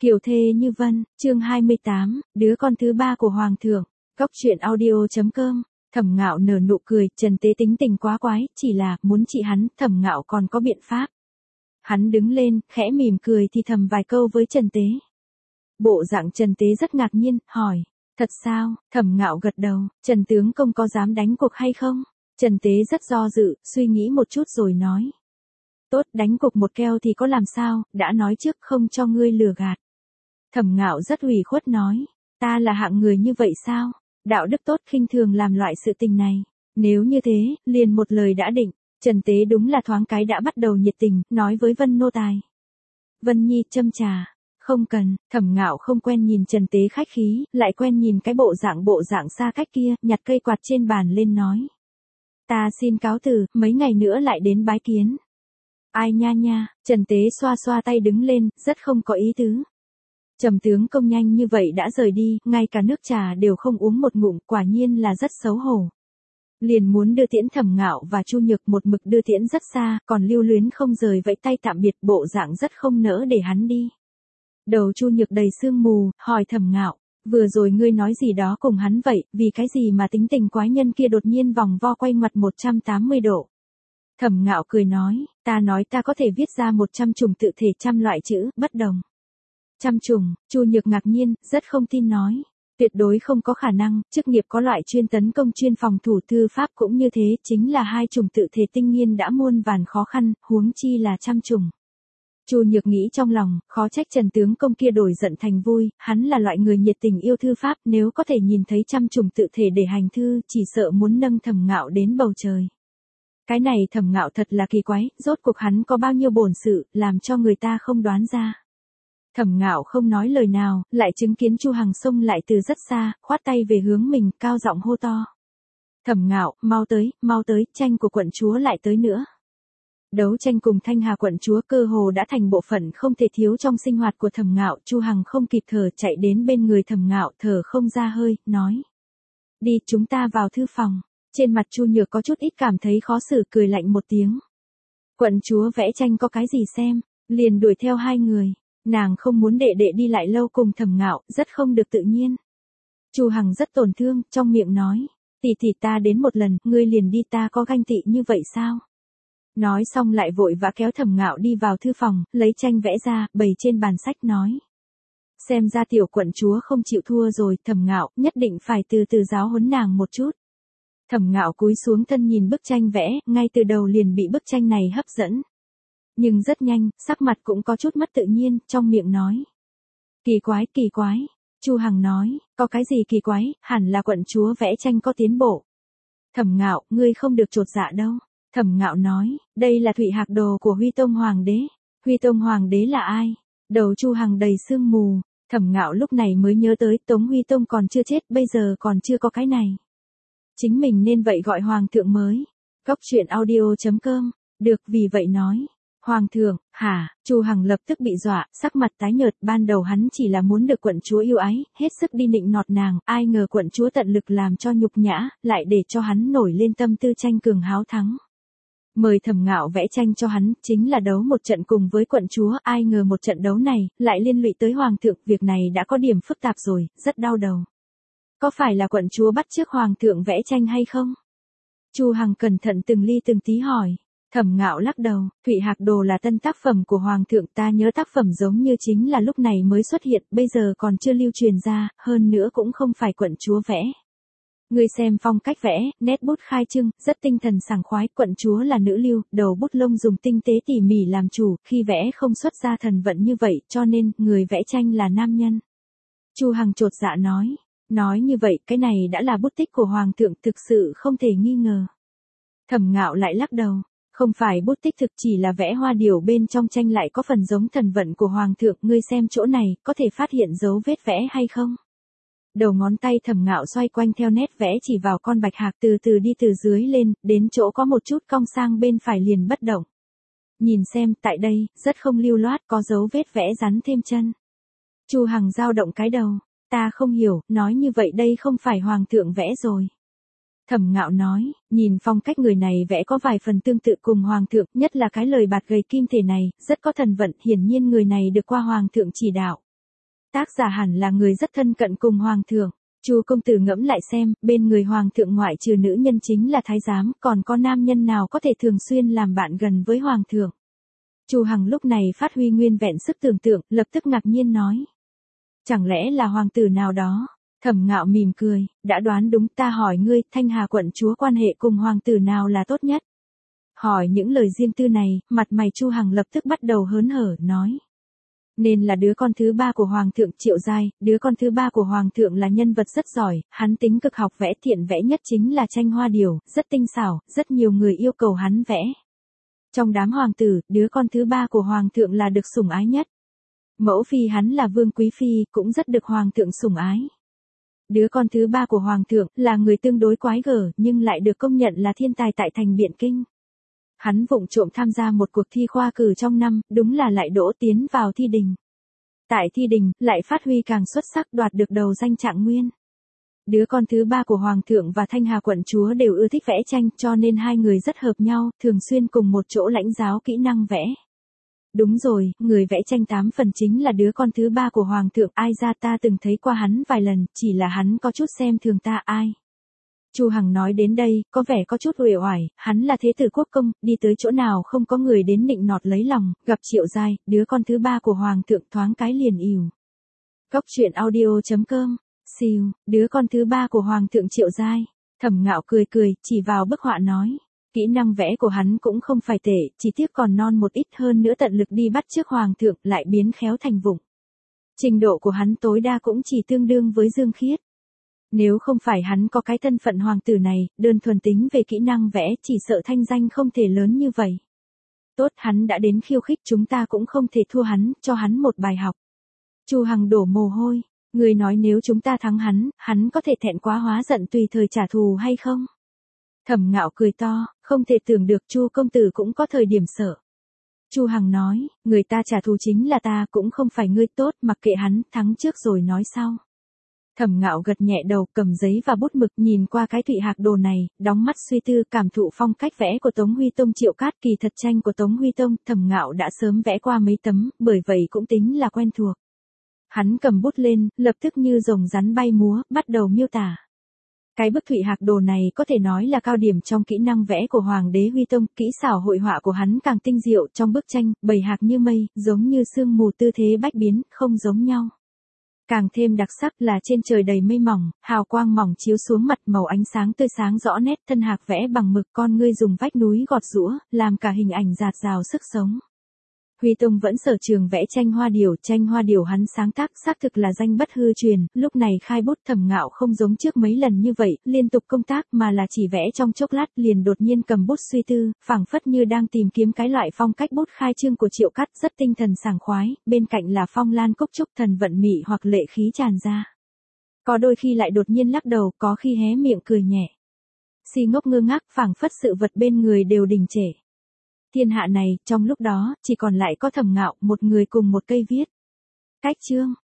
Kiều thê như vân, chương 28, đứa con thứ ba của Hoàng thượng. Cóc truyện audio.com. Thẩm Ngạo nở nụ cười, Trần Tế tính tình quá quái, chỉ là muốn trị hắn, Thẩm Ngạo còn có biện pháp. Hắn đứng lên, khẽ mỉm cười thì thầm vài câu với Trần Tế. Bộ dạng Trần Tế rất ngạc nhiên, hỏi, thật sao? Thẩm Ngạo gật đầu, Trần tướng công có dám đánh cuộc hay không? Trần Tế rất do dự, suy nghĩ một chút rồi nói. Tốt, đánh cuộc một keo thì có làm sao, đã nói trước không cho ngươi lừa gạt. Thẩm Ngạo rất ủy khuất nói, ta là hạng người như vậy sao? Đạo đức tốt khinh thường làm loại sự tình này. Nếu như thế, liền một lời đã định. Trần Tế đúng là thoáng cái đã bắt đầu nhiệt tình, nói với Vân nô tài. Vân Nhi châm trà. Không cần, Thẩm Ngạo không quen nhìn Trần Tế khách khí, lại quen nhìn cái bộ dạng xa cách kia, nhặt cây quạt trên bàn lên nói. Ta xin cáo từ, mấy ngày nữa lại đến bái kiến. Ai nha nha, Trần Tế xoa xoa tay đứng lên, rất không có ý tứ. Trầm tướng công nhanh như vậy đã rời đi, ngay cả nước trà đều không uống một ngụm, quả nhiên là rất xấu hổ. Liền muốn đưa tiễn Thẩm Ngạo và Chu Nhược một mực đưa tiễn rất xa, còn lưu luyến không rời vẫy tay tạm biệt, bộ dạng rất không nỡ để hắn đi. Đầu Chu Nhược đầy sương mù, hỏi Thẩm Ngạo, vừa rồi ngươi nói gì đó cùng hắn vậy, vì cái gì mà tính tình quái nhân kia đột nhiên vòng vo quay mặt 180 độ. Thẩm Ngạo cười nói, ta nói ta có thể viết ra 100 chủng tự thể trăm loại chữ, bất đồng. 100 chủng, Chu Nhược ngạc nhiên, rất không tin nói. Tuyệt đối không có khả năng, chức nghiệp có loại chuyên tấn công chuyên phòng thủ thư pháp cũng như thế, chính là 2 chủng tự thể tinh nghiên đã muôn vàn khó khăn, huống chi là 100 chủng. Chu Nhược nghĩ trong lòng, khó trách Trần tướng công kia đổi giận thành vui, hắn là loại người nhiệt tình yêu thư pháp, nếu có thể nhìn thấy 100 chủng tự thể để hành thư, chỉ sợ muốn nâng Thẩm Ngạo đến bầu trời. Cái này Thẩm Ngạo thật là kỳ quái, rốt cuộc hắn có bao nhiêu bổn sự, làm cho người ta không đoán ra. Thẩm Ngạo không nói lời nào, lại chứng kiến Chu Hằng xông lại từ rất xa, khoát tay về hướng mình, cao giọng hô to. Thẩm Ngạo, mau tới, tranh của quận chúa lại tới nữa. Đấu tranh cùng Thanh Hà quận chúa cơ hồ đã thành bộ phận không thể thiếu trong sinh hoạt của Thẩm Ngạo, Chu Hằng không kịp thở chạy đến bên người Thẩm Ngạo, thở không ra hơi, nói. Đi, chúng ta vào thư phòng. Trên mặt Chu Nhược có chút ít cảm thấy khó xử, cười lạnh một tiếng. Quận chúa vẽ tranh có cái gì xem, liền đuổi theo hai người. Nàng không muốn đệ đệ đi lại lâu cùng Thẩm Ngạo, rất không được tự nhiên. Chu Hằng rất tổn thương, trong miệng nói, tỷ ta đến một lần, ngươi liền đi, ta có ganh tị như vậy sao? Nói xong lại vội vã kéo Thẩm Ngạo đi vào thư phòng, lấy tranh vẽ ra, bày trên bàn sách nói. Xem ra tiểu quận chúa không chịu thua rồi, Thẩm Ngạo, nhất định phải từ từ giáo huấn nàng một chút. Thẩm Ngạo cúi xuống thân nhìn bức tranh vẽ, ngay từ đầu liền bị bức tranh này hấp dẫn. Nhưng rất nhanh, sắc mặt cũng có chút mất tự nhiên, trong miệng nói. Kỳ quái. Chu Hằng nói, có cái gì kỳ quái, hẳn là quận chúa vẽ tranh có tiến bộ. Thẩm Ngạo, ngươi không được chột dạ đâu. Thẩm Ngạo nói, đây là Thụy Hạc đồ của Huy Tông Hoàng đế. Huy Tông Hoàng đế là ai? Đầu Chu Hằng đầy sương mù. Thẩm Ngạo lúc này mới nhớ tới Tống Huy Tông còn chưa chết, bây giờ còn chưa có cái này. Chính mình nên vậy gọi Hoàng thượng mới. Cóc truyện audio.com. Được, vì vậy nói. Hoàng thượng, hả? Chu Hằng lập tức bị dọa, sắc mặt tái nhợt, ban đầu hắn chỉ là muốn được quận chúa yêu ái, hết sức đi nịnh nọt nàng, ai ngờ quận chúa tận lực làm cho nhục nhã, lại để cho hắn nổi lên tâm tư tranh cường háo thắng. Mời Thẩm Ngạo vẽ tranh cho hắn, chính là đấu một trận cùng với quận chúa, ai ngờ một trận đấu này, lại liên lụy tới Hoàng thượng, việc này đã có điểm phức tạp rồi, rất đau đầu. Có phải là quận chúa bắt chước Hoàng thượng vẽ tranh hay không? Chu Hằng cẩn thận từng ly từng tí hỏi. Thẩm Ngạo lắc đầu, Thụy Hạc đồ là tân tác phẩm của Hoàng thượng, ta nhớ tác phẩm giống như chính là lúc này mới xuất hiện, bây giờ còn chưa lưu truyền ra, hơn nữa cũng không phải quận chúa vẽ. Ngươi xem phong cách vẽ, nét bút khai trưng, rất tinh thần sảng khoái, quận chúa là nữ lưu, đầu bút lông dùng tinh tế tỉ mỉ làm chủ, khi vẽ không xuất ra thần vận như vậy, cho nên, người vẽ tranh là nam nhân. Chu Hằng chột dạ nói như vậy, cái này đã là bút tích của Hoàng thượng, thực sự không thể nghi ngờ. Thẩm Ngạo lại lắc đầu. Không phải bút tích thực, chỉ là vẽ hoa điểu bên trong tranh lại có phần giống thần vận của Hoàng thượng, ngươi xem chỗ này, có thể phát hiện dấu vết vẽ hay không? Đầu ngón tay Thẩm Ngạo xoay quanh theo nét vẽ chỉ vào con bạch hạc, từ từ đi từ dưới lên, đến chỗ có một chút cong sang bên phải liền bất động. Nhìn xem, tại đây, rất không lưu loát, có dấu vết vẽ rắn thêm chân. Chu Hằng dao động cái đầu, ta không hiểu, nói như vậy đây không phải Hoàng thượng vẽ rồi. Thẩm Ngạo nói, nhìn phong cách người này vẽ có vài phần tương tự cùng Hoàng thượng, nhất là cái lời bạt gầy kim thể này, rất có thần vận, hiển nhiên người này được qua Hoàng thượng chỉ đạo. tác giả hẳn là người rất thân cận cùng hoàng thượng. Chu công tử ngẫm lại xem, bên người hoàng thượng ngoại trừ nữ nhân chính là thái giám, còn có nam nhân nào có thể thường xuyên làm bạn gần với hoàng thượng. Chu Hằng lúc này phát huy nguyên vẹn sức tưởng tượng, lập tức ngạc nhiên nói. Chẳng lẽ là hoàng tử nào đó? Thẩm Ngạo mỉm cười, đã đoán đúng, ta hỏi ngươi, Thanh Hà quận chúa quan hệ cùng hoàng tử nào là tốt nhất? Hỏi những lời riêng tư này, mặt mày Chu Hằng lập tức bắt đầu hớn hở, nói. Nên là đứa con thứ ba của hoàng thượng Triệu Giai, đứa con thứ ba của hoàng thượng là nhân vật rất giỏi, hắn tính cực học vẽ, thiện vẽ nhất chính là tranh hoa điểu, rất tinh xảo, rất nhiều người yêu cầu hắn vẽ. Trong đám hoàng tử, đứa con thứ ba của hoàng thượng là được sủng ái nhất. Mẫu phi hắn là Vương Quý Phi, cũng rất được hoàng thượng sủng ái. Đứa con thứ ba của hoàng thượng là người tương đối quái gở, nhưng lại được công nhận là thiên tài tại thành Biện Kinh. Hắn vụng trộm tham gia một cuộc thi khoa cử trong năm, đúng là lại đỗ tiến vào thi đình. Tại thi đình, lại phát huy càng xuất sắc, đoạt được đầu danh trạng nguyên. Đứa con thứ ba của hoàng thượng và Thanh Hà quận chúa đều ưa thích vẽ tranh, cho nên hai người rất hợp nhau, thường xuyên cùng một chỗ lãnh giáo kỹ năng vẽ. Đúng rồi, người vẽ tranh 8 phần chính là đứa con thứ ba của hoàng thượng, ai ra ta từng thấy qua hắn vài lần, chỉ là hắn có chút xem thường ta. Ai? Chu Hằng nói đến đây, có vẻ có chút uể oải, hắn là thế tử quốc công, đi tới chỗ nào không có người đến nịnh nọt lấy lòng, gặp Triệu Giai, đứa con thứ ba của hoàng thượng thoáng cái liền ỉu. Cốc truyện audio.com, siêu, đứa con thứ ba của hoàng thượng Triệu Giai. Thẩm Ngạo cười cười, chỉ vào bức họa nói. Kỹ năng vẽ của hắn cũng không phải tệ, chỉ tiếc còn non một ít, hơn nữa tận lực đi bắt chước hoàng thượng, lại biến khéo thành vụng. Trình độ của hắn tối đa cũng chỉ tương đương với Dương Khiết. Nếu không phải hắn có cái thân phận hoàng tử này, đơn thuần tính về kỹ năng vẽ, chỉ sợ thanh danh không thể lớn như vậy. Tốt, hắn đã đến khiêu khích, chúng ta cũng không thể thua hắn, cho hắn một bài học. Chu Hằng đổ mồ hôi, người nói nếu chúng ta thắng hắn có thể thẹn quá hóa giận tùy thời trả thù hay không? Thẩm Ngạo cười to, không thể tưởng được Chu công tử cũng có thời điểm sợ. Chu Hằng nói, người ta trả thù chính là ta, cũng không phải ngươi, tốt, mặc kệ hắn, thắng trước rồi nói sau. Thẩm Ngạo gật nhẹ đầu, cầm giấy và bút mực, nhìn qua cái Thụy Hạc Đồ này, đóng mắt suy tư, cảm thụ phong cách vẽ của Tống Huy Tông Triệu Cát. Kỳ thật tranh của Tống Huy Tông, Thẩm Ngạo đã sớm vẽ qua mấy tấm, bởi vậy cũng tính là quen thuộc. Hắn cầm bút lên, lập tức như rồng rắn bay múa, bắt đầu miêu tả. Cái bức Thụy Hạc Đồ này có thể nói là cao điểm trong kỹ năng vẽ của Hoàng đế Huy Tông, kỹ xảo hội họa của hắn càng tinh diệu, trong bức tranh, bầy hạc như mây, giống như sương mù, tư thế bách biến, không giống nhau. Càng thêm đặc sắc là trên trời đầy mây mỏng, hào quang mỏng chiếu xuống mặt, màu ánh sáng tươi sáng rõ nét, thân hạc vẽ bằng mực, con ngươi dùng vách núi gọt giũa, làm cả hình ảnh rạt rào sức sống. Huy Tông vẫn sở trường vẽ tranh hoa điểu hắn sáng tác xác thực là danh bất hư truyền, lúc này khai bút. Thẩm Ngạo không giống trước mấy lần như vậy, liên tục công tác mà là chỉ vẽ trong chốc lát liền đột nhiên cầm bút suy tư, phảng phất như đang tìm kiếm cái loại phong cách bút khai trương của Triệu Cát, rất tinh thần sảng khoái, bên cạnh là phong lan cúc trúc, thần vận mị hoặc lệ khí tràn ra. Có đôi khi lại đột nhiên lắc đầu, có khi hé miệng cười nhẹ. Si ngốc ngơ ngác, phảng phất sự vật bên người đều đình trệ. Thiên hạ này, trong lúc đó, chỉ còn lại có Thẩm Ngạo, một người cùng một cây viết. Cách chương.